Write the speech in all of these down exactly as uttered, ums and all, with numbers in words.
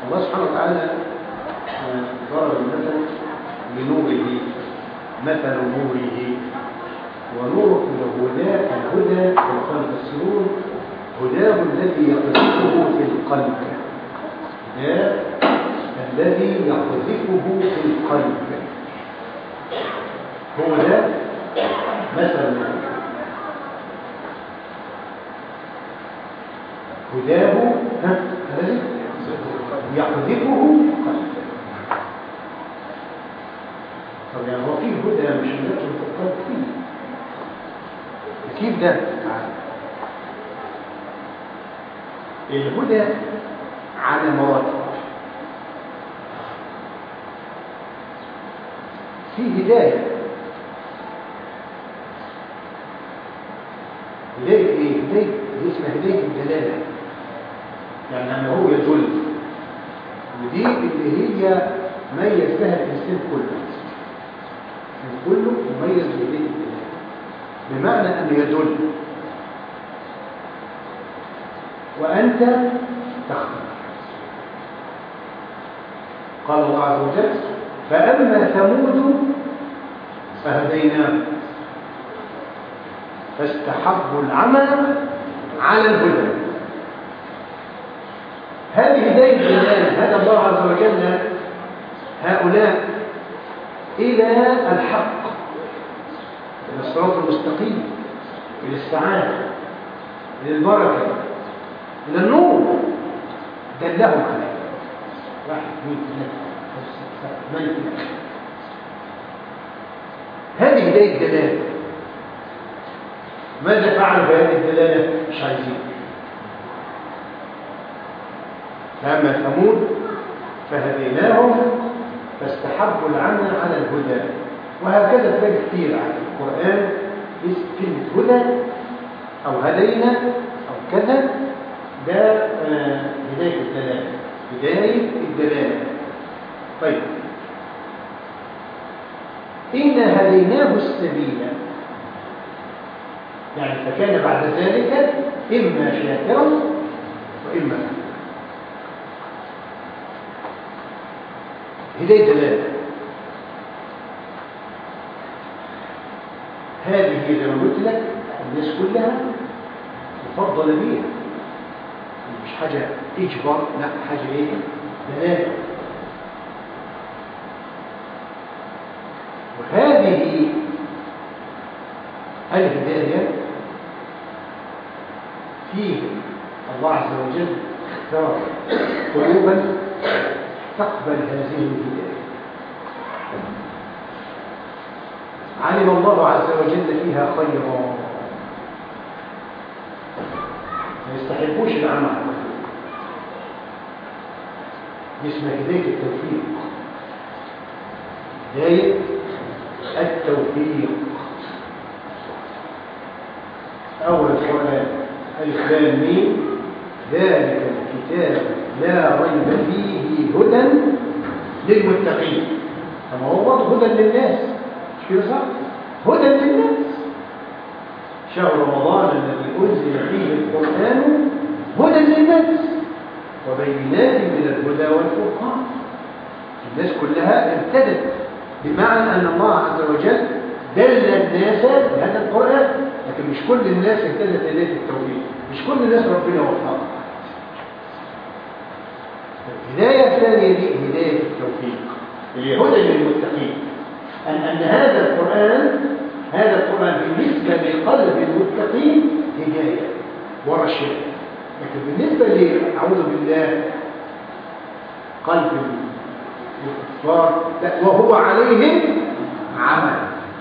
الله سبحانه وتعالى ضرب المثل لنوره، مثل نوره ونور الهدى الهدى كما يفسرون هداه الذي يقذفه في القلب، هداه الذي يقذفه في القلب، هو ده مثل نوره. هداه الذي يقذفه في القلب. طب يعني هو فيه هدى مش هدى في القلب فيه؟ كيف ده؟ الهدى على مراتب. في هداية، هداية ايه؟ هداية دي اسمها هداية الدلالة، يعني أنه هو يدل، ودي اللي هي ميز بها الإنسان كله، الإنسان كله مميز بهداية الدلالة، بمعنى أنه يدل وأنت تختار. قال الله عز وجل فأما ثمود فهديناه فاستحبوا العمى على الهدى. هذه هداية الدلالة، هذا الله عز وجل هؤلاء إلى الحق، إلى الصراط المستقيم، إلى السعادة، إلى البركة، إلى النور، دلهم عليه. واحد اثنين ثلاثة خمسة هذه هداية الدلالة. ماذا فعلوا بهذه الدلالة؟ مش عايزين. فأما ثمود فهديناهم فاستحبوا العمى على الهدى. وهكذا تلاقي كثير على القرآن كلمة هدى أو هدينا أو كذا، ده هداية الدلالة، هداية الدلالة. طيب إنا هديناه السبيل، يعني فكان بعد ذلك إما شاكرا وإما هداية دلالة. هذه زي ما قلت لك الناس كلها تفضل بيها، مش حاجة إجبار، لا حاجة إيه؟ دلالة. وهذه الهداية فيه الله عز وجل اختار قلوبا تقبل هذه الهداية، علم الله عز وجل فيها خيرا، ما يستحبوش العمى، اسمها هداية التوفيق، هداية التوفيق. أول القرآن ألف لام ميم ذلك الكتاب لا ريب فيه هدى للمتقين. كما هو برضه هدى للناس، مش كده صح؟ هدى للناس. شهر رمضان الذي أنزل فيه القرآن هدى للناس وبينات من الهدى والفرقان. الناس كلها ابتدت، بمعنى أن الله عز وجل دل الناس بهذا القرآن، لكن مش كل الناس اهتدت إليه التوحيد، مش كل الناس ربنا وفقها. الهداية الثانية دي هداية التوفيق، هي هدى للمتقين. أن أن هذا القرآن هذا القرآن بالنسبة لقلب المتقين هداية ورشاد، لكن بالنسبة لأعوذ بالله قلب الكفار وهو عليهم عمل.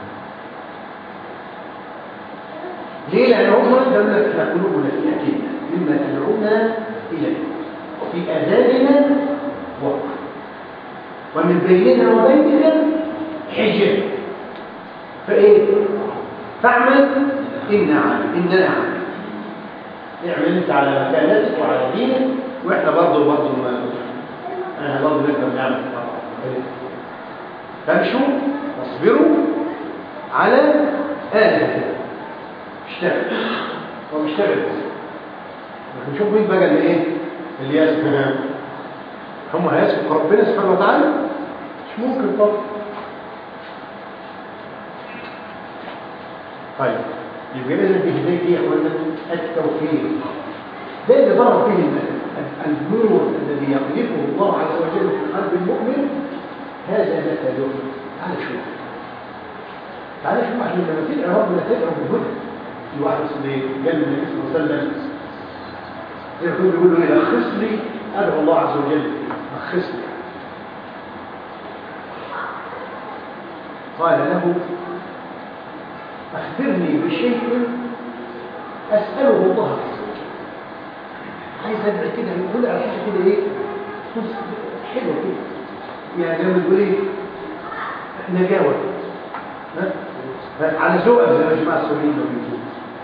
ليه؟ لأن هم دولة قلوبنا في أكيدنا مما تدعونا إليه، وفي آذاننا وقر، ومن بيننا وبيننا حجاب. فإيه؟ فاعمل إنا عامل، إننا عامل. اعمل أنت على مكانتك وعلى دينك، وإحنا برضه برضه ما أنا برضه نقدر نعمل. فامشوا واصبروا على آلهتكم، اشتغل ومشتغل. نشوف مين بقى اللي ايه اللي يسمع هم هيسبق ربنا سبحانه وتعالى؟ مش ممكن طبعا. طيب يبقى لازم بهداية ايه يا اخوانا؟ التوفيق. ده اللي ضرب فيه المثل، النور الذي يقذفه الله عز وجل في قلب المؤمن، هذا مثله. تعال شوف تعال شوف عشان لما تدعي ربنا تدعو بالهدى. في واحد اسمه قال النبي صلى الله عليه وسلم يقول بيقول له ايه؟ لخص لي، ادعو الله عز وجل لخص لي. قال له اخبرني بشيء اساله الله عز وجل. عايز ادعي كده، يقول على حاجه كده ايه حلوه كده، يعني زي ما بتقول ايه نجاوه، ها على ذوقك زي ما جماعه السوريين بيقولوا.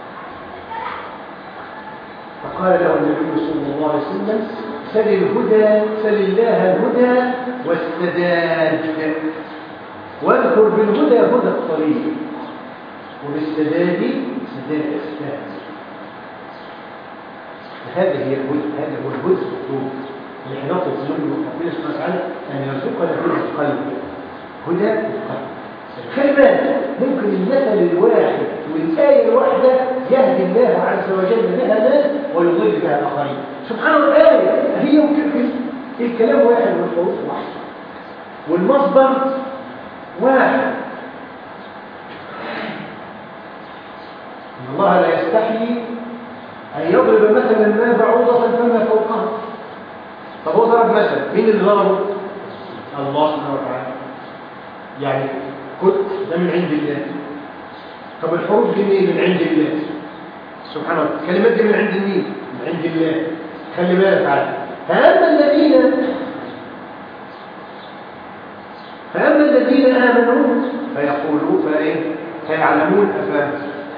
فقال له النبي صلى الله عليه وسلم سل الهدى، سل الله الهدى والسداد، واذكر بالهدى هدى الطريق، وبالسداد سداد الاسباب. هذا هي الهدى، هذا هو الهدى المطلوب اللي احنا نطلب منه ربنا سبحانه وتعالى ان يرزقنا هدى القلب، هدى القلب. خلي بالك ممكن المثل الواحد والآية الواحدة يهدي الله عز وجل بها ناس ويضل بها آخرين. سبحان الله، الآية هي يمكن الكلام واحد والحروف واحد والمصدر واحد. إن الله لا يستحيي أن يضرب مثلا ما بعوضة فما فوقها. طب هو ضرب مثلا، مين اللي ضربه؟ الله سبحانه وتعالى. يعني كل ده من عند الله. طب الحروف دي منين؟ من عند الله سبحانه وتعالى. الكلمات دي من عند مين؟ من عند الله. خلي بالك على فأما الذين فأما الذين آمنوا فيقولوا فإيه؟ فيعلمون أفهم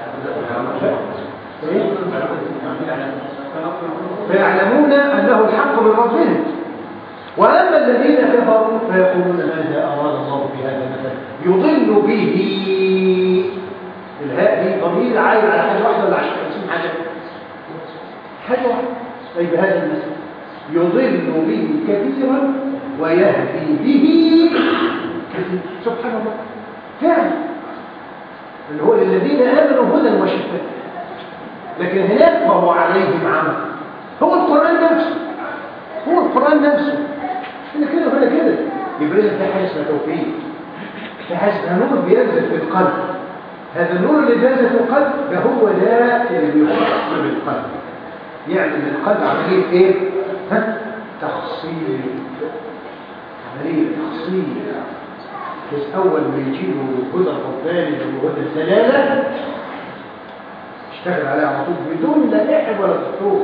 فيعلمون أنه الحق من ربهم. وأما الذين كفروا فيقولون ماذا أراد الله بهذا المثل يضل به. الهاء دي ضمير عايد على حاجة واحدة ولا عشان خمسين حاجة؟ حاجة واحدة. أي بهذا المثل يضل به كثيرا ويهدي به كثيرا. سبحان الله فعلا، اللي هو للذين آمنوا هدى وشفاء. لكن هناك فهو عليهم عمل. هو القرآن نفسه، هو القرآن نفسه هنا كده وهنا كده. يبقى لازم في حاجه اسمها توفيق، في حاجه اسمها نور بينزل في القلب. هذا النور اللي بينزل في القلب ده هو ده اللي بيخص بالقلب، يعني القلب عمليه ايه؟ ها؟ تخصيب، عمليه تخصيب. بس اول ما يجيله هدى الرباني وهدى الدلاله اشتغل عليه على طول بدون لا لعب ولا دكتور.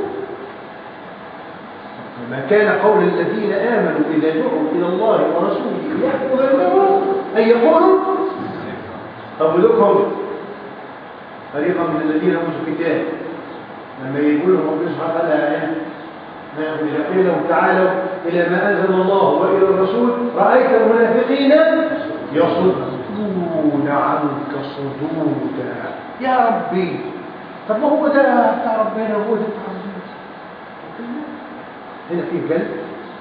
ما كان قول الذين آمنوا إذا دعوا إلى الله ورسوله ليحكم بينهم أن يقولوا طب لكم فريقا من الذين أوتوا الكتاب لما يقولوا ربنا سبحانه وتعالى إذا قيل لهم تعالوا إلى ما أنزل الله وإلى الرسول رأيت المنافقين يصدون عنك صدودا. يا ربي طب ما هو ده بتاع ربنا وهو ده بتاع ربنا. هنا فيه قلب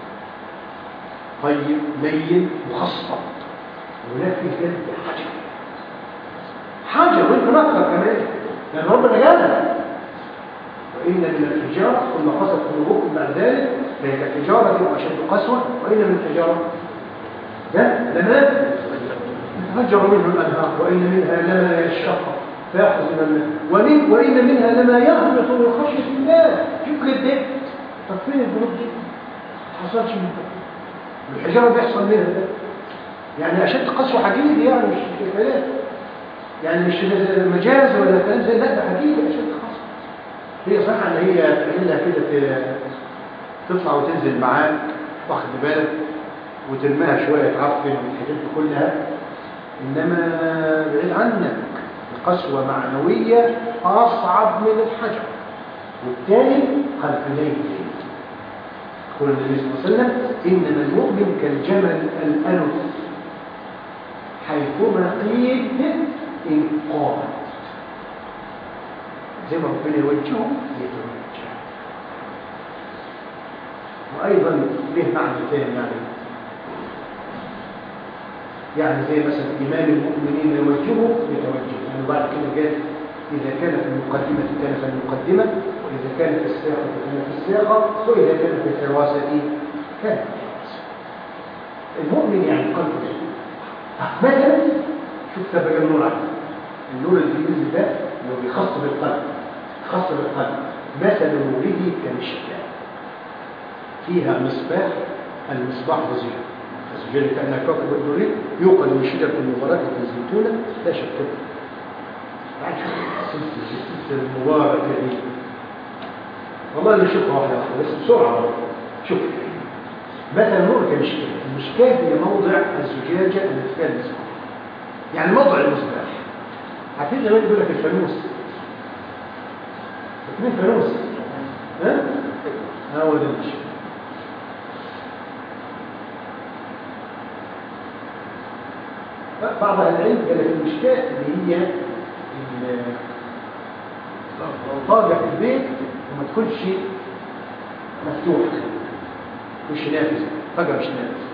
طيب لين مخصب، وهناك فيه قلب حجر حجر وانت نقرأ كمان لأن ربنا قالها وإن من الحجارة ثم قصد قلوبكم بعد ذلك فهي كالحجارة أشد قسوة وإن من الحجارة ده لما يتفجر منه الأنهار وإن منها لما يشقق فيأخذ من الماء ومن وإن منها لما يهبط من خشية الله. شوف كده طب فين البنود دي؟ ما حصلش من ده. الحجارة بيحصل منها ده يعني أشد قسوة حديد، يعني مش كلام يعني مش مجاز ولا كلام زي لا ده حديد أشد قسوة. هي صح ان هي تعملها كده تطلع وتنزل معاك واخد بالك وترميها شويه تعفن والحاجات دي كلها، انما بعيد عنك القسوه معنويه اصعب من الحجر. والثاني خلف الليل يقول النبي صلى الله عليه وسلم انما المؤمن كالجمل الانف حيثما قيل ان قام، زي ما ربنا يوجهه يتوجه. وأيضا له معنى ثاني يعني يعني زي مثلا إيمان المؤمنين يوجهه يتوجه يعني بعد كده جاء إذا كان في المقدمة كان في المقدمة وإذا كان في السياقة كان في السياقة وإذا كان في الحراسة كان في الحراسة. المؤمن يعني قلبه مثلا شوف تبقى النور عنه النور الإنجليزي ده اللي هو بيخص بالقلب خاص بالقلب مثل نوره كمشكاة فيها مصباح المصباح وزير الزجاجة كأنها كوكب الدوري يوقد من شجرة المباركة الزيتونة لا شك بعد شوف السلسلة المباركة دي والله اللي شوفها واحدة واحدة بس بسرعة شوف مثل نور كمشكاة المشكاة هي موضع الزجاجة التي فيها المصباح يعني موضع المصباح عارفين زمان يقول لك الفانوس اثنين فانوس ها؟ هو ده المشكاة بعض العلم قال لك المشكاة اللي هي طاقة في البيت وما تكونش مفتوحة مش نافذة طاقة مش نافذة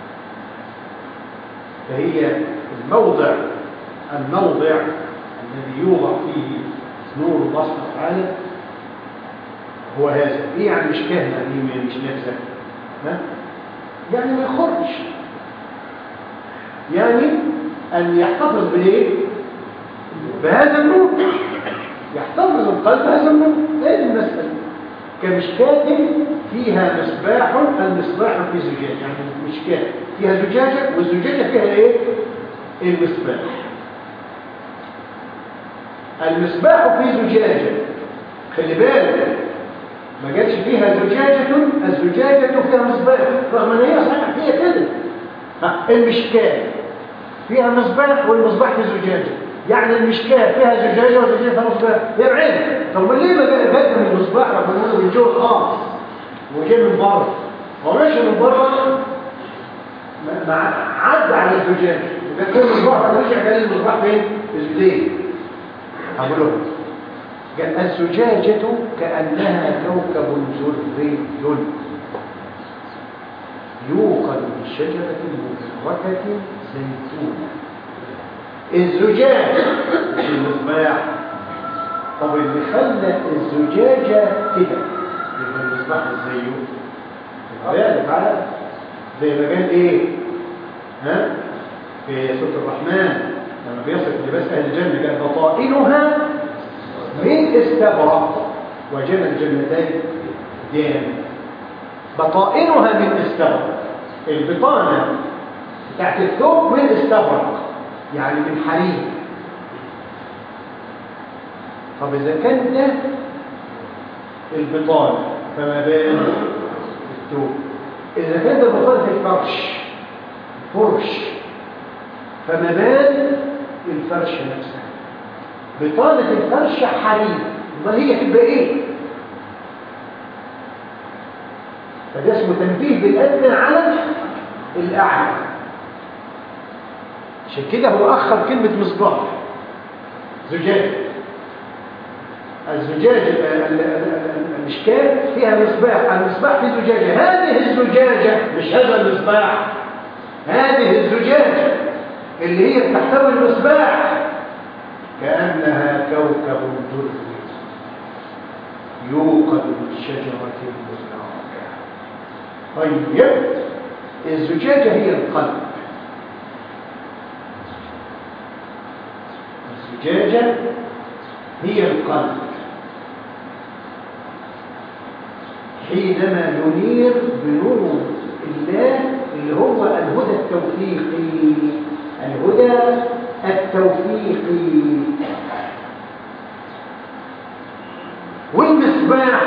فهي الموضع الموضع الذي يوضع فيه نور الله سبحانه وتعالى هو هذا ايه يعني مشكاة يعني مش نافذة يعني ما يخرجش يعني أن يحتفظ بالايه بهذا النور يحتفظ القلب بهذا النور هذه المسألة كمشكاة فيها مصباح المصباح في زجاجة يعني مشكاة فيها زجاجة والزجاجة فيها ايه المصباح المصباح في زجاجة خلي بالك ما جاتش فيها زجاجة الزجاجة فيها مصباح رغم ان هي صحيح فيها كده المشكاة فيها مصباح والمصباح في زجاجة يعني المشكاة فيها زجاجة والزجاجة فيها مصباح هي بعيد طب ليه ما جاء من المصباح رغم انه من جوه خالص وجاي من بره هو ماشي من بره عدى على الزجاجة وكان كل المصباح رجع كان المصباح فين؟ في الزجاجة هقول قال الزجاجة كأنها كوكب دري يوقد من شجرة مباركة زيتونة الزجاج مش المصباح طب اللي خلى الزجاجة كده يبقى المصباح الزيتون بالك على زي ما قال ايه ها في سورة الرحمن لما بيصف لباس اهل الجنة قال بطائنها من استبرق وجنى الجنتين دان بطائنها من استبرق البطانة بتاعت الثوب من استبرق يعني من حرير طب إذا كان ده البطانة فما بين الثوب إذا كان ده بطانة الفرش فرش فما بين الفرش نفسها بطانة الفرش حرير ما هي تبقى ايه فده اسمه تنبيه بالأدنى على الأعلى عشان كده هو أخر كلمة مصباح زجاج الزجاج المشكاة فيها مصباح المصباح في زجاجة هذه الزجاجة مش هذا المصباح هذه الزجاجة اللي هي تحتوي المصباح كأنها كوكب دري يوقد من شجرة مباركة طيب الزجاجة هي القلب الزجاجة هي القلب حينما ينير بنور الله اللي هو الهدى التوفيقي الهدى التوفيقي والمصباح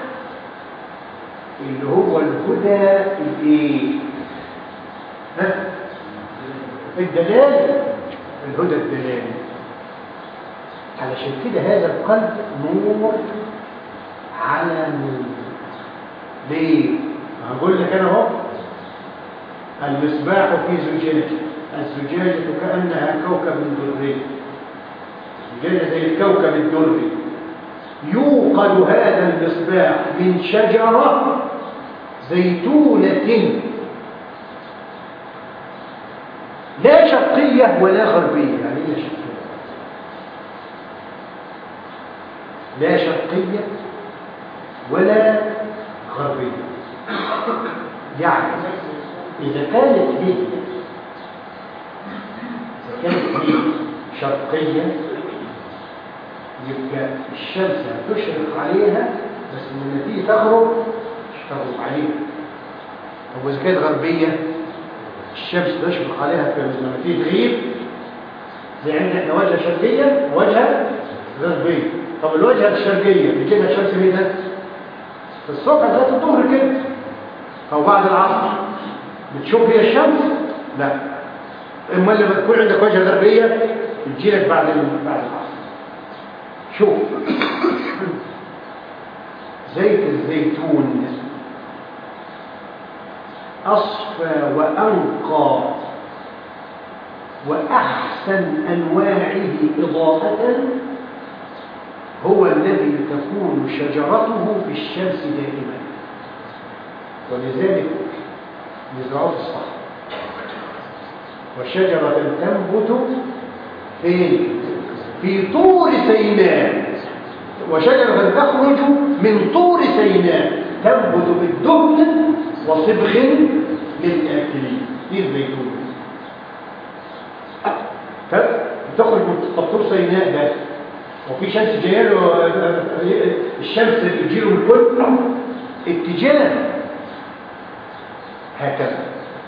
اللي هو الهدى الايه ها الدلالة الهدى الدلالي علشان كده هذا القلب نور على نور ليه هقول لك انا اهو المصباح في زجاجة الزجاجة كأنها كوكب دري زجاجة زي الكوكب الدري يوقد هذا المصباح من شجرة زيتونة لا شرقية ولا غربية. يعني ايه شرقية؟ لا شرقية ولا غربية. يعني إذا كانت هي إذا كانت هي شرقية يبقى الشمس هتشرق عليها، بس لما تيجي تغرب مش تغرب عليها. طب وإذا كانت غربية الشمس تشرق عليها لما تيجي تغيب، زي عندنا احنا وجهة شرقية ووجهة غربية. طب الوجهة الشرقية بتجيبها الشمس متى؟ في الصبح لغاية الظهر كده أو بعد العصر بتشوف فيها الشمس؟ لا. اما لما تكون عندك وجهة غربية بتجيلك بعد بعد العصر. شوف زيت الزيتون أصفى وأنقى وأحسن أنواعه إضاءة هو الذي تكون شجرته في الشمس دائما، ولذلك يزرعوه في الصحراء. وشجرة تنبت فين؟ في طور سيناء. وشجرة تخرج من طور سيناء تنبت بالدهن وصبغ للآكلين. دي الزيتون تخرج من طور سيناء ده، وفي شمس جايه له، الشمس بتجيله من كل اتجاه هكذا.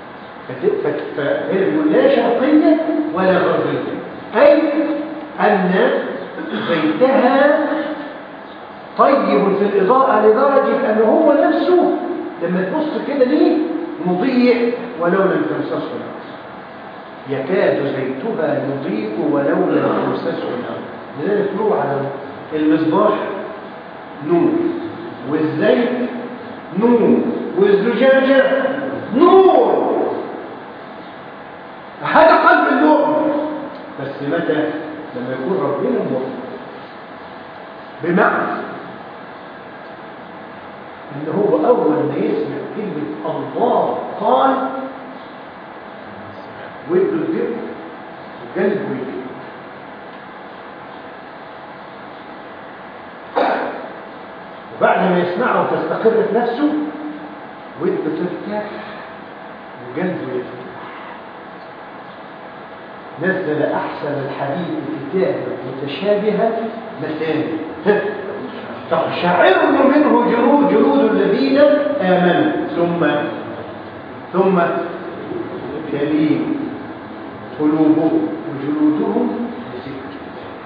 فهي لا شرقية ولا غربية، أي أن زيتها طيب في الإضاءة لدرجة أنه هو نفسه لما تبص كده ليه مضيء ولو لم تمسسه نار. يكاد زيتها يضيء ولو لم تمسسه نار. لذلك نور على المصباح نور، والزيت نور، والزجاجة نور. هذا قلب المؤمن، بس متى؟ لما يكون ربنا المؤمن. بمعنى ان هو اول ما يسمع كلمة الله قال وده الذكر وقلبه يجي. وبعد ما يسمعه وتستقر في نفسه وده ترتاح وقلبه يرتاح. نزل احسن الحديث كتابا متشابها مثاني تقشعر منه جلود جلود الذين امنوا ثم ثم تلين قلوبهم وجلودهم بذكر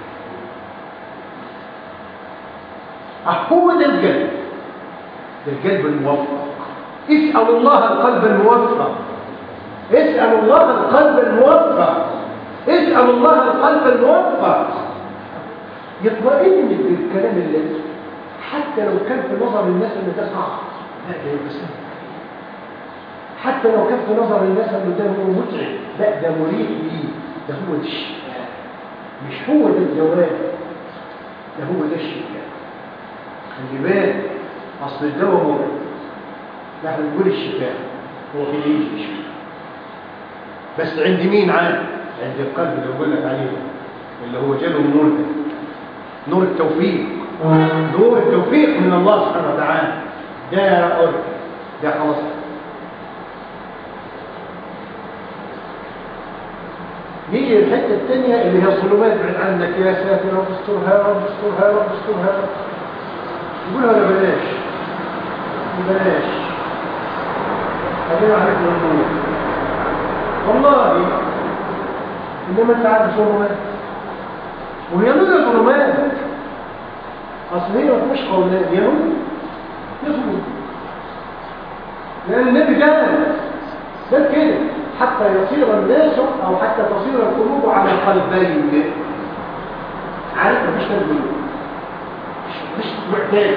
الله. هو ده القلب، ده القلب الموفق. اسأل الله القلب الموفق، اسأل الله القلب الموفق، اسأل الله القلب الموفق. يطمئن بالكلام الذي حتى لو كان في نظر الناس ان ده صعب، لا ده يبقى سهل. حتى لو كان في نظر الناس ان ده متعب، لا ده مريح ليه. ده هو ده الشفاء، مش هو ده الدواء، ده هو ده الشفاء. خلي بالك، اصل الدواء مرض، نحن نقول الشفاء هو في يجي الشفاء، بس عند مين؟ عاد عند القلب اللي بقول لك عليه، اللي هو جاله النور ده، نور التوفيق. نور التوفيق من الله سبحانه وتعالى. ده أرض، ده خلاص. نيجي الحته الثانيه اللي هي الظلمات. بعد عنك يا ساتر، رب استرها يا رب استرها يا رب استرها يا رب. يقولها ولا بلاش؟ بلاش، خلينا عليك النور. والله انما انت عارف ظلمات، وهي نور ظلمات. اصل هي ما فيهاش قولان، هي نور يظلم. لان النبي قال ده كده حتى يصير الناس او حتى تصير القلوب على القلبين. عارف مفيش تنبيه، مفيش معتاد،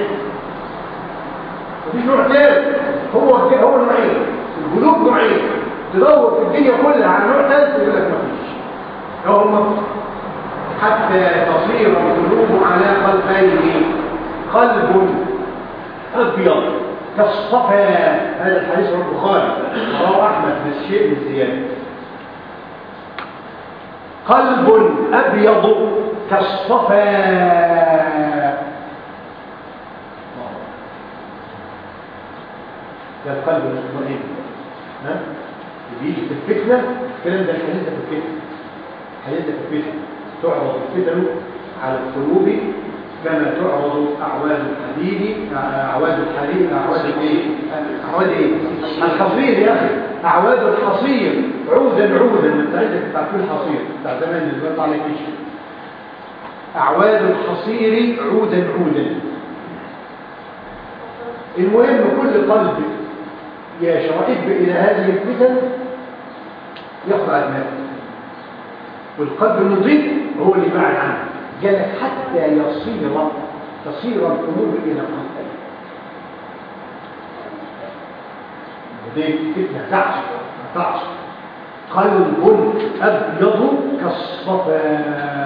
مفيش معتاد. هو هو نوعين، القلوب نوعين. تدور في الدنيا كلها على نوع ثالث يقول لك مفيش. هم حتى تصير القلوب على قلبين، قلب ابيض كالصفا. هذا الحديث رواه البخاري رواه احمد بالشيء من زياده. قلب ابيض كالصفا، ده القلب المطمئن. ها بيجي في الفتنه الكلام ده، الحديث ده في الفتنه، الحديث ده في الفتنه تعرض الفتن على القلوب كما تعرض اعواد الحديد، اعواد الحديد، اعواد الايه؟ اعواد ايه؟ الحصير يا اخي، اعواد الحصير عودا عودا. انت عندك تعرفين الحصير بتاع زمان اللي بيطلع عليك ايش؟ اعواد الحصير عودا عودا. المهم كل قلب يا شرائب الى هذه الفتن يخضع دماغه، والقلب النظيف هو اللي بعد عنه. قالك حتى يصير تصير القلوب الى قلبين. ودي فتنه تعش تعش. قلب ابيض كالصفا.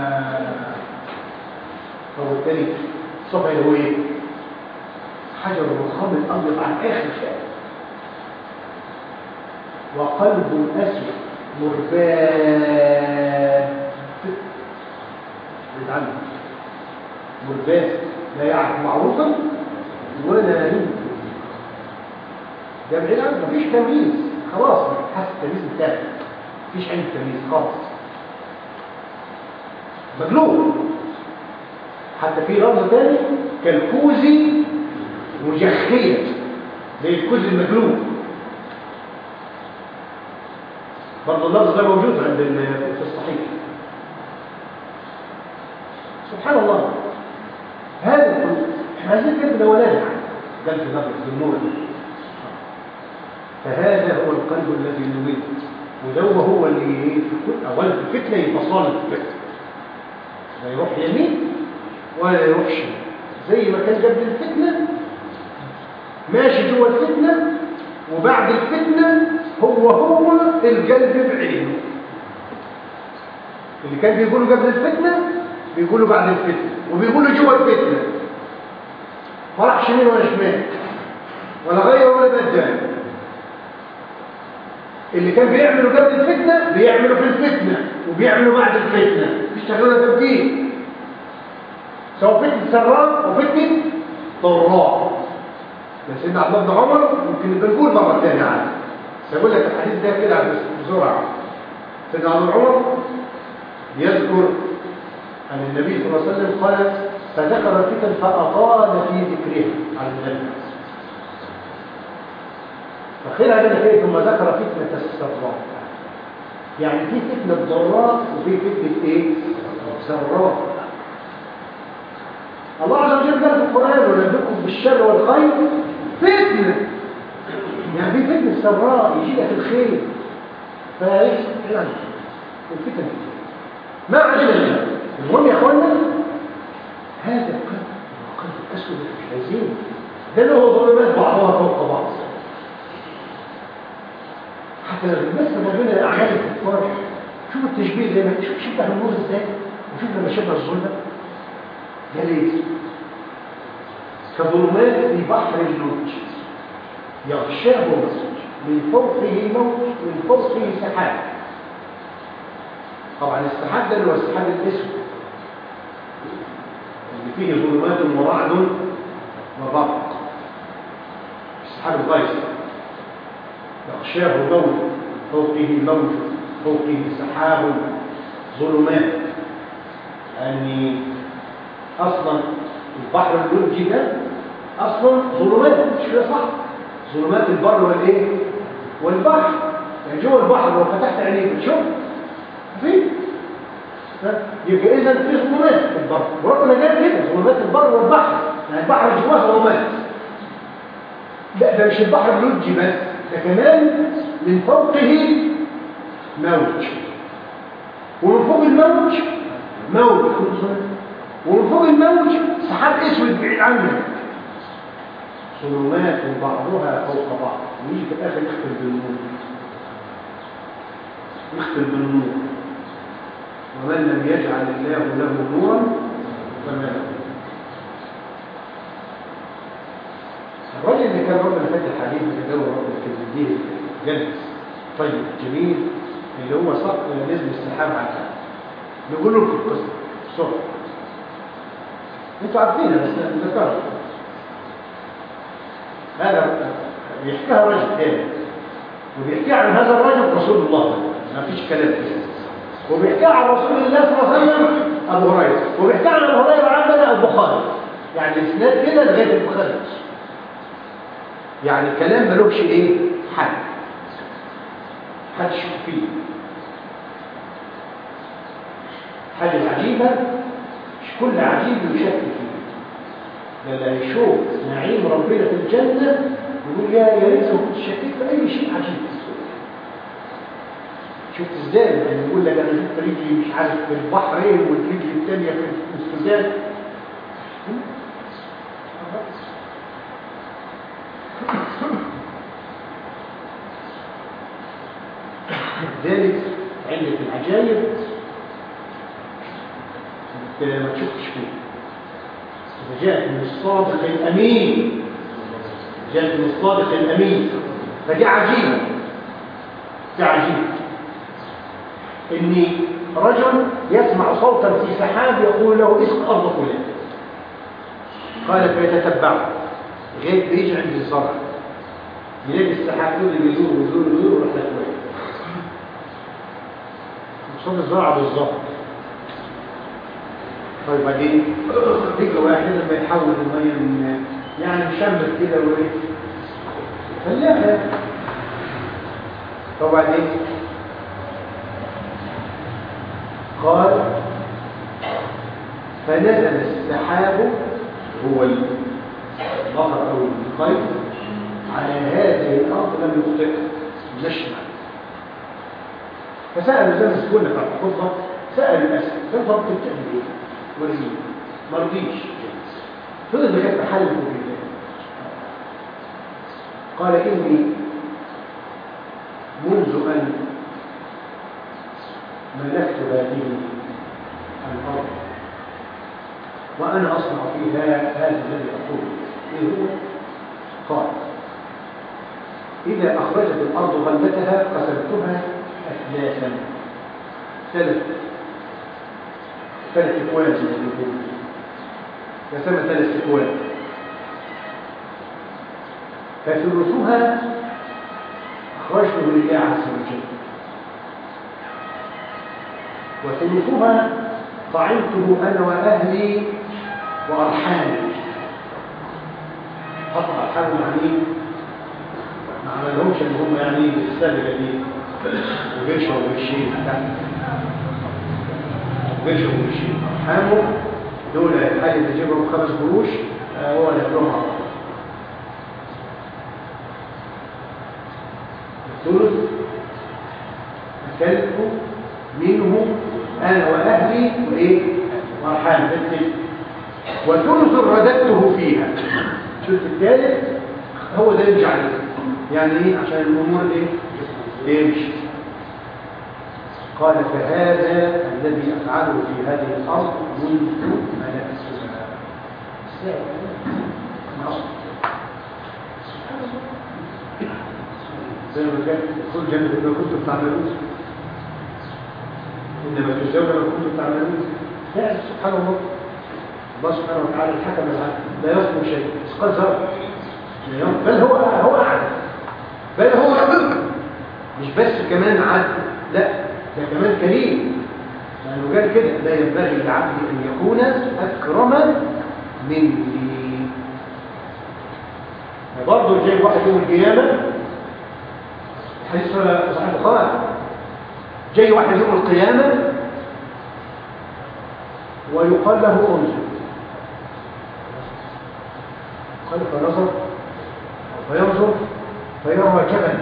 هو الثاني الصفا اللي هو ايه؟ حجر الرخام الابيض عن اخر شيء. وقلب اسود مرباد عنه، مرباد لا يعرف معروفا ولا ينكر. ده بعيد عنه، مفيش تمييز خلاص، حاسس التمييز بتاعه، مفيش اي تمييز خالص، مجنون. حتى في لفظ تاني كالكوز مجخيا، زي الكوز المجنون. برضه اللفظ ده موجود عند في الصحيح. سبحان الله. هذا القلب احنا عايزين كده الاولاني قلب نقص النور. فهذا هو القلب الذي نريد، وده هو اللي في كل اول الفتنه يفصل الفتنه، لا يروح يمين ولا يروح شمال، زي ما كان قبل الفتنه ماشي جوه الفتنه، وبعد الفتنه هو هو القلب بعينه. اللي كان بيقولوا قبل الفتنه بيقولوا بعد الفتنه، وبيقولوا جوه الفتنه، ما راحش يمين ولا شمال ولا غير ولا بدل. اللي كان بيعملوا قبل الفتنه بيعملوا في الفتنه، وبيعملوا بعد الفتنه، بيشتغلوا تبديل، سواء فتنه سراء وفتنه ضراء. سيدنا عبد الله بن عمر ممكن بنقول مره ثانيه عنه، سأقول لك الحديث ده كده بسرعه. سيدنا عبد الله بن عمر يذكر أن النبي صلى الله عليه وسلم قال: فذكر الفتن فأطال في ذكرها على النبي، فخيرها لنا فيه، ثم ذكر فتنة السراء. يعني في فتنة ضراء وفي فتنة ايه؟ سراء. الله عز وجل قال في القرآن: ونبلوكم بالشر والخير فتنة. يعني في فتنة سراء يجي لك الخير فيحصل يعني الفتن ما علينا منها. المهم يا اخوانا هذا القلب القلب الاسود مش عايزين ده اللي هو ظلمات بعضها فوق بعض. حتى لما بنمثل ربنا اعمال الكفار، شوف التشبيه زي ما شوف شبه النور ازاي، وشوف لما شبه الظلمه ده ليه؟ كظلمات في بحر اللوج يغشاه موج، من فوقه موج، من فوقه سحاب. طبعا السحاب ده اللي هو السحاب الاسود اللي فيه ظلمات ورعد وبرق، السحاب الغيث يغشاه موج، فوقه موج، فوقه سحاب، ظلمات. يعني اصلا البحر اللوجي ده اصلا ظلمات، مش كده صح؟ ظلمات البر والايه والبحر. يعني جوه البحر لو فتحت عينيك تشوف في يبقى اذا في ظلمات في البر، وربنا جاب كده ظلمات البر والبحر، يعني البحر جواه ظلمات. لا ده مش البحر اللوجي بس، ده كمان من فوقه موج، ومن فوق الموج موج، ومن فوق الموج سحاب اسود بعيد عنك، ظلمات بعضها فوق بعض، ويجي في الاخر يختل بالنور، يختل بالنور. ومن لم يجعل الله له نورا فما له. الرجل اللي كان ربنا فتح عليه من الجو ربنا كان بيديه جلس طيب جميل اللي هو صق نزل السحاب على الكعبة. نقول لكم القصة بسرعة انتوا عارفينها بس نذكرها. هذا بيحكيها رجل ثاني وبيحكي عن هذا الرجل رسول الله ما فيش كلام فيه وبيحكي عن رسول الله صلى الله عليه وسلم ابو هريره وبيحكي عن ابو هريره عندنا البخاري يعني الاسناد كده لغايه البخاري يعني كلام ملوش ايه حد حد شوف فيه حاجه عجيبه مش كل عجيب يشك فيه ده اللي هيشوف نعيم ربنا في الجنه يقول يا يا ريت لو كنت شكيت في اي شيء عجيب. شفت ازاي يعني يقول لك انا شفت رجلي مش عارف في البحرين والرجل الثانيه في السودان. ذلك علة العجائب ما تشوفش فيه إذا جاءت من الصادق الأمين جاءت من الصادق الأمين فدي عجيبة دي عجيبة إني رجل يسمع صوتا في سحاب يقول له اسق أرض فلان قال فيتتبعه لغاية بيجي عند الزرع يلاقي السحاب اللي بيزور ويزور ويزور ويروح لك قصاد الزرع بالظبط. طيب بعدين رجل واحد لما يحول الميه من يعني مشمل كده وايه فلاحه. طب بعدين قال فنزل السحاب هو البحر او القيد على هذه الارض لم يخطئها نشمل. فسألوا زي ما سكونا في الخطبة سألوا الأسد ده ضبط بتعمل ايه؟ ورزيق ما رضيش فضل بكت محل بالله قال إني منذ أن ملكت هذه الأرض وأنا أصنع فيها هذا الذي أقول إيه هو؟ قال إذا أخرجت الأرض غلبتها قسمتها أثلاثا ثلاث ثلاث إخوان زي ما يقول قسمت ثلاث إخوان فثلثها أخرجته لله عز وجل وثلثها طعمته أنا وأهلي وأرحامي. قطع أرحامه مع مين؟ ما عملهمش إن هم يعني السابقة دي وبيشرب ويشيل وبيشرب ويشيل أرحامه دول الحاجة اللي تجيبهم خمس قروش هو اللي يبلغهم على طول. الثلث أكلته منه أنا وأهلي وإيه؟ وأرحامي وثلث رددته فيها. الثلث الثالث هو ده يرجع عليه يعني إيه عشان الأمور إيه؟ يمشي. قال فهذا الذي أفعله في هذه الأرض منذ ملكتها زي ما كان كل جنة ما كنتم تعملون إنما تجزون ما كنتم تعملون. فعلا سبحان الله الله سبحانه وتعالى الحكم العدل لا يظلم شيء مثقال ذرة بل هو هو أعلم بل هو مش بس كمان عدل لا ده كمان كريم لأنه قال كده لا ينبغي للعبد أن يكون أكرم مني. برضه جاي واحد يوم القيامة حديث صحيح البخاري جاي واحد يوم القيامة ويقال له انظر قال فنظر فينظر فيرى جبل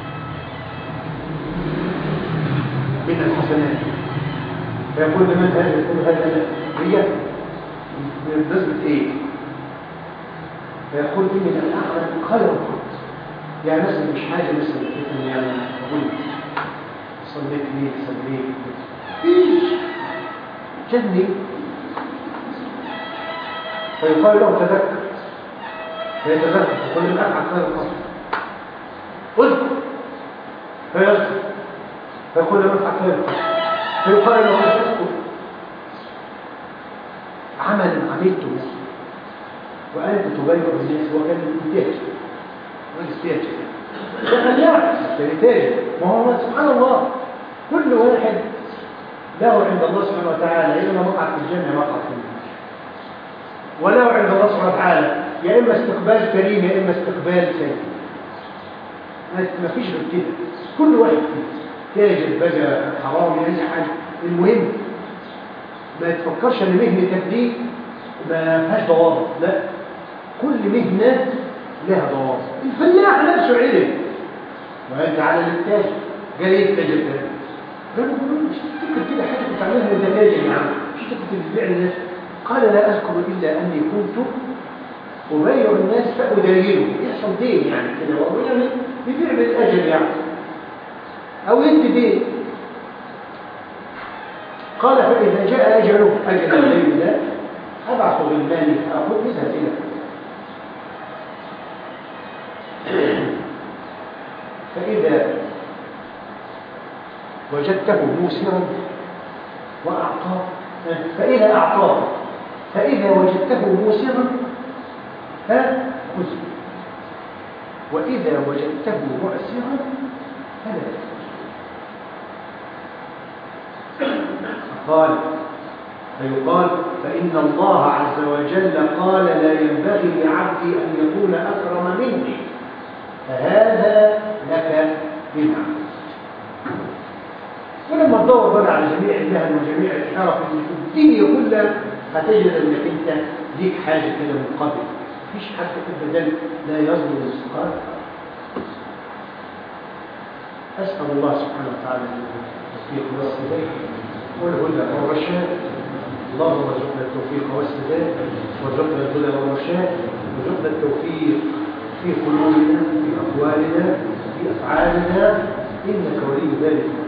من الحسنات فيقول لمن هذا يقول هذا هي بنسبة ايه فيقول إني لم أعمل خيرا قط يعني مثلا مش حاجة مثلا إني يعني أقول صليت ليه صليت إيش جني فيقال له تذكر فيتذكر كل ما أفعل خير القصر قلت فيذكر فيقول ما أفعل خير القصر فيقال له أنا تذكر عمل عملته وأنت تبين الناس وكان الانتاج والاستياج ده يعني بالتالي ما هو سبحان الله كل واحد له عند الله سبحانه وتعالى إما مقعد في الجنة مقعد في النار وله عند الله سبحانه وتعالى يا إما استقبال كريم يا إما استقبال سيء ما فيش غير كده كل واحد كده تاجر بقى حرام يعني حاجة المهم ما تفكرش ان مهنتك دي ما فيهاش ضوابط لا كل مهنة لها ضوابط الفلاح نفسه علم وانت على التاجر جاي التاجر ده قالوا مش تفتكر كده حاجة بتعملها وانت تاجر يا عم مش تفتكر تبيع الناس قال لا أذكر إلا أني كنت أبايع الناس فأداينه يحصل دين يعني كده وأقول يبيع بالأجل يعني أو يدي دين قال فإذا جاء أجله أجل الليل ده أبعث بالمال فأخذ مثل إلى فإذا وجدته موسرا وأعطاه فإذا أعطاه فإذا وجدته موسرا ها خذ وإذا وجدته معسرا فلا قال فيقال فإن الله عز وجل قال لا ينبغي لعبدي أن يكون أكرم مني فهذا لك بدعة ولما تدور بقى على جميع المهن وجميع الحرف اللي في الدنيا كلها هتجد انك انت ليك حاجه كده مقابل مفيش حد ابدا لا يظلم المثقال اسال الله سبحانه وتعالى التوفيق والسداد والهدى والرشاد اللهم ارزقنا التوفيق والسداد وارزقنا الهدى والرشاد وارزقنا التوفيق في قلوبنا في اقوالنا في افعالنا انك ولي ذلك